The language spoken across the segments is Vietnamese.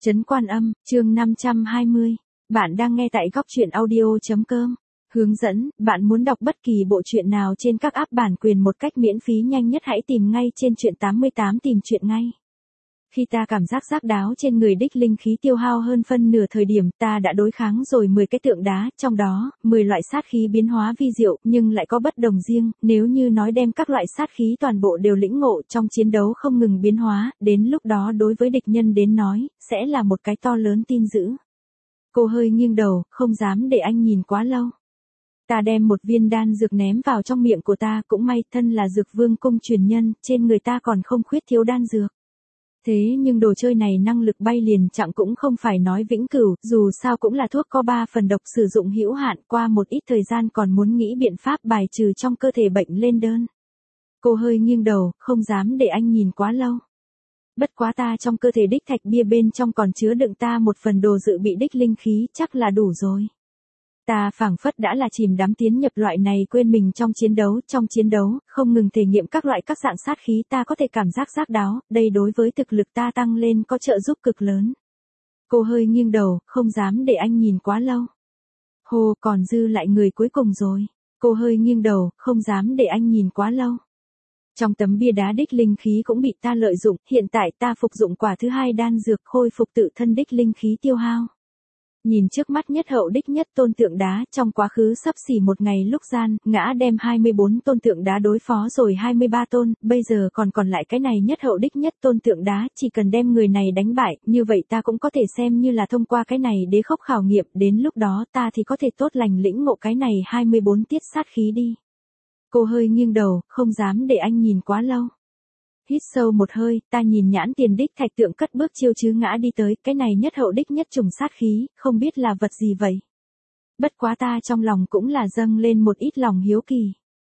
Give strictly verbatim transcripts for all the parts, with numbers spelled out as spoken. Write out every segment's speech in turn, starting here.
Trấn Quan Âm, chương năm trăm hai mươi. Bạn đang nghe tại góc truyện audio.com. Hướng dẫn, bạn muốn đọc bất kỳ bộ truyện nào trên các app bản quyền một cách miễn phí nhanh nhất hãy tìm ngay trên truyện tám mươi tám tìm truyện ngay. Khi ta cảm giác giác đáo trên người đích linh khí tiêu hao hơn phân nửa thời điểm ta đã đối kháng rồi mười cái tượng đá, trong đó, mười loại sát khí biến hóa vi diệu nhưng lại có bất đồng riêng, nếu như nói đem các loại sát khí toàn bộ đều lĩnh ngộ trong chiến đấu không ngừng biến hóa, đến lúc đó đối với địch nhân đến nói, sẽ là một cái to lớn tin dữ. Cô hơi nghiêng đầu, không dám để anh nhìn quá lâu. Ta đem một viên đan dược ném vào trong miệng của ta, cũng may thân là dược vương cung truyền nhân, trên người ta còn không khuyết thiếu đan dược. Thế nhưng đồ chơi này năng lực bay liền chẳng cũng không phải nói vĩnh cửu, dù sao cũng là thuốc có ba phần độc sử dụng hữu hạn, qua một ít thời gian còn muốn nghĩ biện pháp bài trừ trong cơ thể bệnh lên đơn. Cô hơi nghiêng đầu, không dám để anh nhìn quá lâu. Bất quá ta trong cơ thể đích thạch bia bên trong còn chứa đựng ta một phần đồ dự bị đích linh khí, chắc là đủ rồi. Ta phảng phất đã là chìm đắm tiến nhập loại này quên mình trong chiến đấu, trong chiến đấu, không ngừng thể nghiệm các loại các dạng sát khí ta có thể cảm giác giác đáo, đây đối với thực lực ta tăng lên có trợ giúp cực lớn. Cô hơi nghiêng đầu, không dám để anh nhìn quá lâu. Hồ, còn dư lại người cuối cùng rồi. Cô hơi nghiêng đầu, không dám để anh nhìn quá lâu. Trong tấm bia đá đích linh khí cũng bị ta lợi dụng, hiện tại ta phục dụng quả thứ hai đan dược khôi phục tự thân đích linh khí tiêu hao. Nhìn trước mắt nhất hậu đích nhất tôn tượng đá, trong quá khứ sắp xỉ một ngày lúc gian, ngã đem hai mươi bốn tôn tượng đá đối phó rồi hai mươi ba tôn, bây giờ còn còn lại cái này nhất hậu đích nhất tôn tượng đá, chỉ cần đem người này đánh bại, như vậy ta cũng có thể xem như là thông qua cái này đế khốc khảo nghiệm, đến lúc đó ta thì có thể tốt lành lĩnh ngộ cái này hai mươi bốn tiết sát khí đi. Cô hơi nghiêng đầu, không dám để anh nhìn quá lâu. Hít sâu một hơi, ta nhìn nhãn tiền đích thạch tượng cất bước chiêu chứ ngã đi tới, cái này nhất hậu đích nhất trùng sát khí, không biết là vật gì vậy. Bất quá ta trong lòng cũng là dâng lên một ít lòng hiếu kỳ.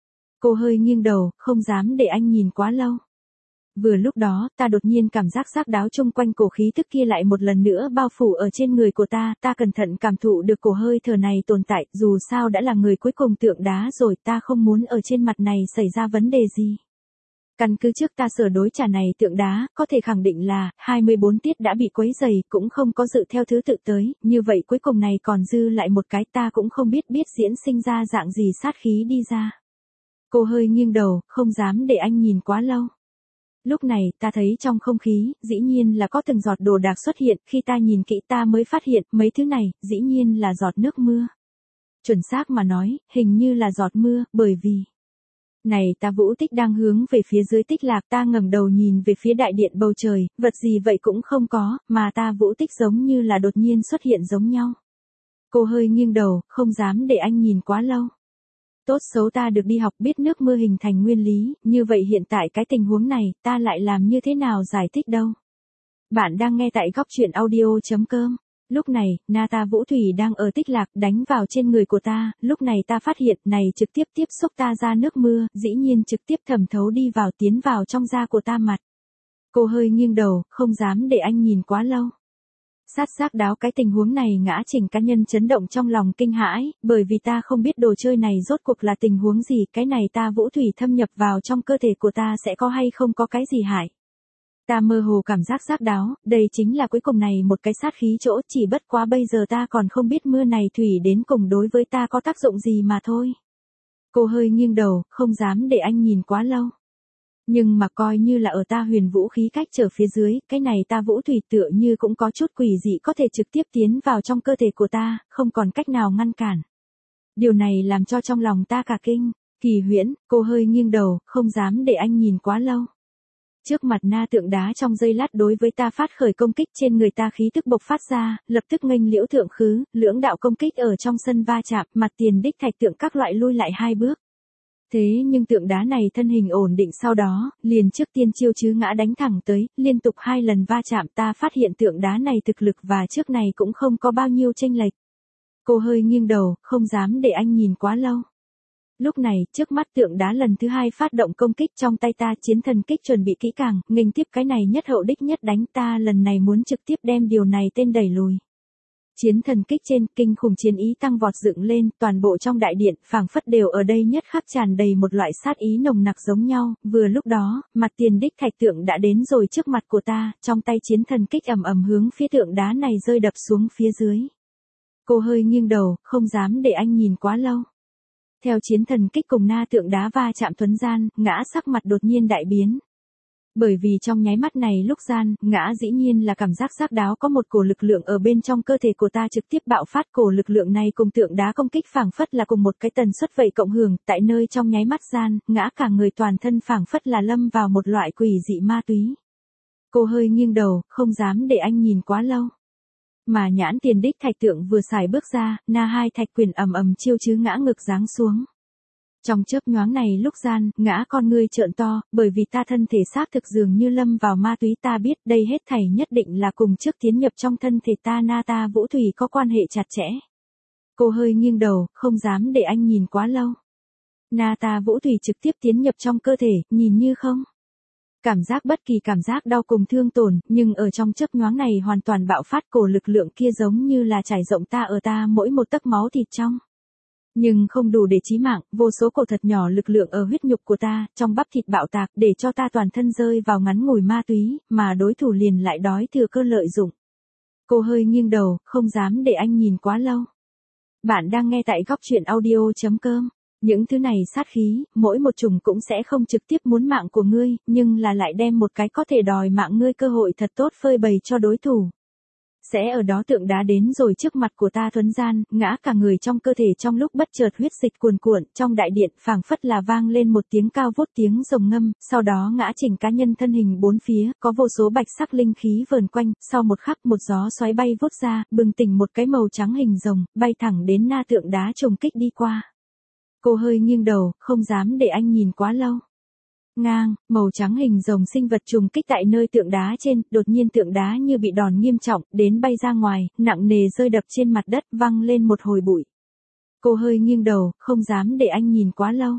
Cô hơi nghiêng đầu, không dám để anh nhìn quá lâu. Vừa lúc đó, ta đột nhiên cảm giác giác đáo chung quanh cổ khí tức kia lại một lần nữa bao phủ ở trên người của ta, ta cẩn thận cảm thụ được cổ hơi thở này tồn tại, dù sao đã là người cuối cùng tượng đá rồi, ta không muốn ở trên mặt này xảy ra vấn đề gì. Căn cứ trước ta sở đối trả này tượng đá, có thể khẳng định là, hai mươi bốn tiết đã bị quấy dày, cũng không có dự theo thứ tự tới, như vậy cuối cùng này còn dư lại một cái ta cũng không biết biết diễn sinh ra dạng gì sát khí đi ra. Cô hơi nghiêng đầu, không dám để anh nhìn quá lâu. Lúc này, ta thấy trong không khí, dĩ nhiên là có từng giọt đồ đạc xuất hiện, khi ta nhìn kỹ ta mới phát hiện, mấy thứ này, dĩ nhiên là giọt nước mưa. Chuẩn xác mà nói, hình như là giọt mưa, bởi vì... Này ta Vũ Tích đang hướng về phía dưới Tích Lạc, ta ngẩng đầu nhìn về phía đại điện bầu trời, vật gì vậy cũng không có, mà ta Vũ Tích giống như là đột nhiên xuất hiện giống nhau. Cô hơi nghiêng đầu, không dám để anh nhìn quá lâu. Tốt xấu ta được đi học biết nước mưa hình thành nguyên lý, như vậy hiện tại cái tình huống này, ta lại làm như thế nào giải thích đâu. Bạn đang nghe tại góc truyện audio.com. Lúc này, Na ta Vũ Thủy đang ở Tích Lạc đánh vào trên người của ta, lúc này ta phát hiện này trực tiếp tiếp xúc ta ra nước mưa, dĩ nhiên trực tiếp thẩm thấu đi vào tiến vào trong da của ta mặt. Cô hơi nghiêng đầu, không dám để anh nhìn quá lâu. Sát giác đáo cái tình huống này ngã chỉnh cá nhân chấn động trong lòng kinh hãi, bởi vì ta không biết đồ chơi này rốt cuộc là tình huống gì, cái này ta Vũ Thủy thâm nhập vào trong cơ thể của ta sẽ có hay không có cái gì hại. Ta mơ hồ cảm giác giác đáo, đây chính là cuối cùng này một cái sát khí chỗ, chỉ bất quá bây giờ ta còn không biết mưa này thủy đến cùng đối với ta có tác dụng gì mà thôi. Cô hơi nghiêng đầu, không dám để anh nhìn quá lâu. Nhưng mà coi như là ở ta huyền vũ khí cách trở phía dưới, cái này ta Vũ Thủy tựa như cũng có chút quỷ dị có thể trực tiếp tiến vào trong cơ thể của ta, không còn cách nào ngăn cản. Điều này làm cho trong lòng ta cả kinh, kỳ huyễn, cô hơi nghiêng đầu, không dám để anh nhìn quá lâu. Trước mặt na tượng đá trong giây lát đối với ta phát khởi công kích trên người ta khí tức bộc phát ra, lập tức nghênh liễu thượng khứ, lưỡng đạo công kích ở trong sân va chạm, mặt tiền đích thạch tượng các loại lui lại hai bước. Thế nhưng tượng đá này thân hình ổn định sau đó, liền trước tiên chiêu chứ ngã đánh thẳng tới, liên tục hai lần va chạm ta phát hiện tượng đá này thực lực và trước này cũng không có bao nhiêu chênh lệch. Cô hơi nghiêng đầu, không dám để anh nhìn quá lâu. Lúc này, trước mắt tượng đá lần thứ hai phát động công kích trong tay ta chiến thần kích chuẩn bị kỹ càng, nghênh tiếp cái này nhất hậu đích nhất đánh ta lần này muốn trực tiếp đem điều này tên đẩy lùi. Chiến thần kích trên, kinh khủng chiến ý tăng vọt dựng lên, toàn bộ trong đại điện, phảng phất đều ở đây nhất khắc tràn đầy một loại sát ý nồng nặc giống nhau, vừa lúc đó, mặt tiền đích thạch tượng đã đến rồi trước mặt của ta, trong tay chiến thần kích ầm ầm hướng phía tượng đá này rơi đập xuống phía dưới. Cô hơi nghiêng đầu, không dám để anh nhìn quá lâu. Theo chiến thần kích cùng na tượng đá va chạm thuấn gian, ngã sắc mặt đột nhiên đại biến. Bởi vì trong nháy mắt này lúc gian, ngã dĩ nhiên là cảm giác xác đáo có một cổ lực lượng ở bên trong cơ thể của ta trực tiếp bạo phát, cổ lực lượng này cùng tượng đá công kích phảng phất là cùng một cái tần suất vậy cộng hưởng, tại nơi trong nháy mắt gian, ngã cả người toàn thân phảng phất là lâm vào một loại quỷ dị ma túy. Cô hơi nghiêng đầu, không dám để anh nhìn quá lâu. Mà nhãn tiền đích thạch tượng vừa xài bước ra, na hai thạch quyền ầm ầm chiêu chứ ngã ngực giáng xuống. Trong chớp nhoáng này lúc gian, ngã con ngươi trợn to, bởi vì ta thân thể xác thực dường như lâm vào ma túy, ta biết đây hết thảy nhất định là cùng trước tiến nhập trong thân thể ta na ta Vũ Thủy có quan hệ chặt chẽ. Cô hơi nghiêng đầu, không dám để anh nhìn quá lâu. Na ta Vũ Thủy trực tiếp tiến nhập trong cơ thể, nhìn như không. Cảm giác bất kỳ cảm giác đau cùng thương tổn, nhưng ở trong chớp nhoáng này hoàn toàn bạo phát, cổ lực lượng kia giống như là trải rộng ta ở ta mỗi một tấc máu thịt trong. Nhưng không đủ để chí mạng, vô số cổ thật nhỏ lực lượng ở huyết nhục của ta, trong bắp thịt bạo tạc để cho ta toàn thân rơi vào ngắn ngủi ma túy, mà đối thủ liền lại đói thừa cơ lợi dụng. Cô hơi nghiêng đầu, không dám để anh nhìn quá lâu. Bạn đang nghe tại góc truyện audio chấm com. Những thứ này sát khí, mỗi một chủng cũng sẽ không trực tiếp muốn mạng của ngươi, nhưng là lại đem một cái có thể đòi mạng ngươi cơ hội thật tốt phơi bày cho đối thủ. Sẽ ở đó tượng đá đến rồi trước mặt của ta thuấn gian, ngã cả người trong cơ thể trong lúc bất chợt huyết dịch cuồn cuộn, trong đại điện phảng phất là vang lên một tiếng cao vút tiếng rồng ngâm, sau đó ngã chỉnh cá nhân thân hình bốn phía, có vô số bạch sắc linh khí vờn quanh, sau một khắc một gió xoáy bay vút ra, bừng tỉnh một cái màu trắng hình rồng, bay thẳng đến na tượng đá trùng kích đi qua. Cô hơi nghiêng đầu, không dám để anh nhìn quá lâu. Ngang, màu trắng hình rồng sinh vật trùng kích tại nơi tượng đá trên, đột nhiên tượng đá như bị đòn nghiêm trọng, đến bay ra ngoài, nặng nề rơi đập trên mặt đất, văng lên một hồi bụi. Cô hơi nghiêng đầu, không dám để anh nhìn quá lâu.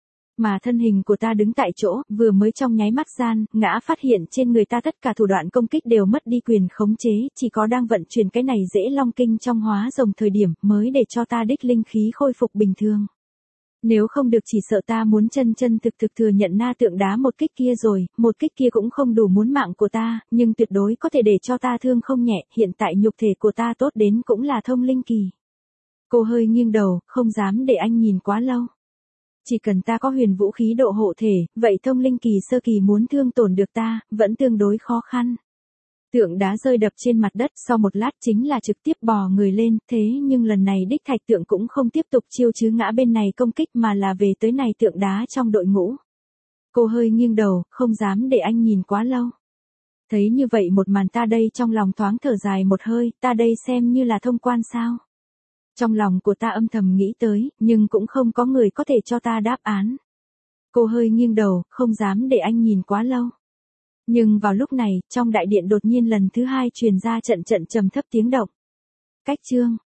Mà thân hình của ta đứng tại chỗ, vừa mới trong nháy mắt gian, ngã phát hiện trên người ta tất cả thủ đoạn công kích đều mất đi quyền khống chế, chỉ có đang vận chuyển cái này dễ long kinh trong hóa rồng thời điểm, mới để cho ta đích linh khí khôi phục bình thường. Nếu không được chỉ sợ ta muốn chân chân thực thực thừa nhận na tượng đá một kích kia rồi, một kích kia cũng không đủ muốn mạng của ta, nhưng tuyệt đối có thể để cho ta thương không nhẹ, hiện tại nhục thể của ta tốt đến cũng là thông linh kỳ. Cô hơi nghiêng đầu, không dám để anh nhìn quá lâu. Chỉ cần ta có huyền vũ khí độ hộ thể, vậy thông linh kỳ sơ kỳ muốn thương tổn được ta, vẫn tương đối khó khăn. Tượng đá rơi đập trên mặt đất, sau một lát chính là trực tiếp bò người lên, thế nhưng lần này đích thạch tượng cũng không tiếp tục chiêu chứ ngã bên này công kích mà là về tới này tượng đá trong đội ngũ. Cô hơi nghiêng đầu, không dám để anh nhìn quá lâu. Thấy như vậy một màn ta đây trong lòng thoáng thở dài một hơi, ta đây xem như là thông quan sao. Trong lòng của ta âm thầm nghĩ tới, nhưng cũng không có người có thể cho ta đáp án. Cô hơi nghiêng đầu, không dám để anh nhìn quá lâu. Nhưng vào lúc này, trong đại điện đột nhiên lần thứ hai truyền ra trận trận trầm thấp tiếng động. Cách chương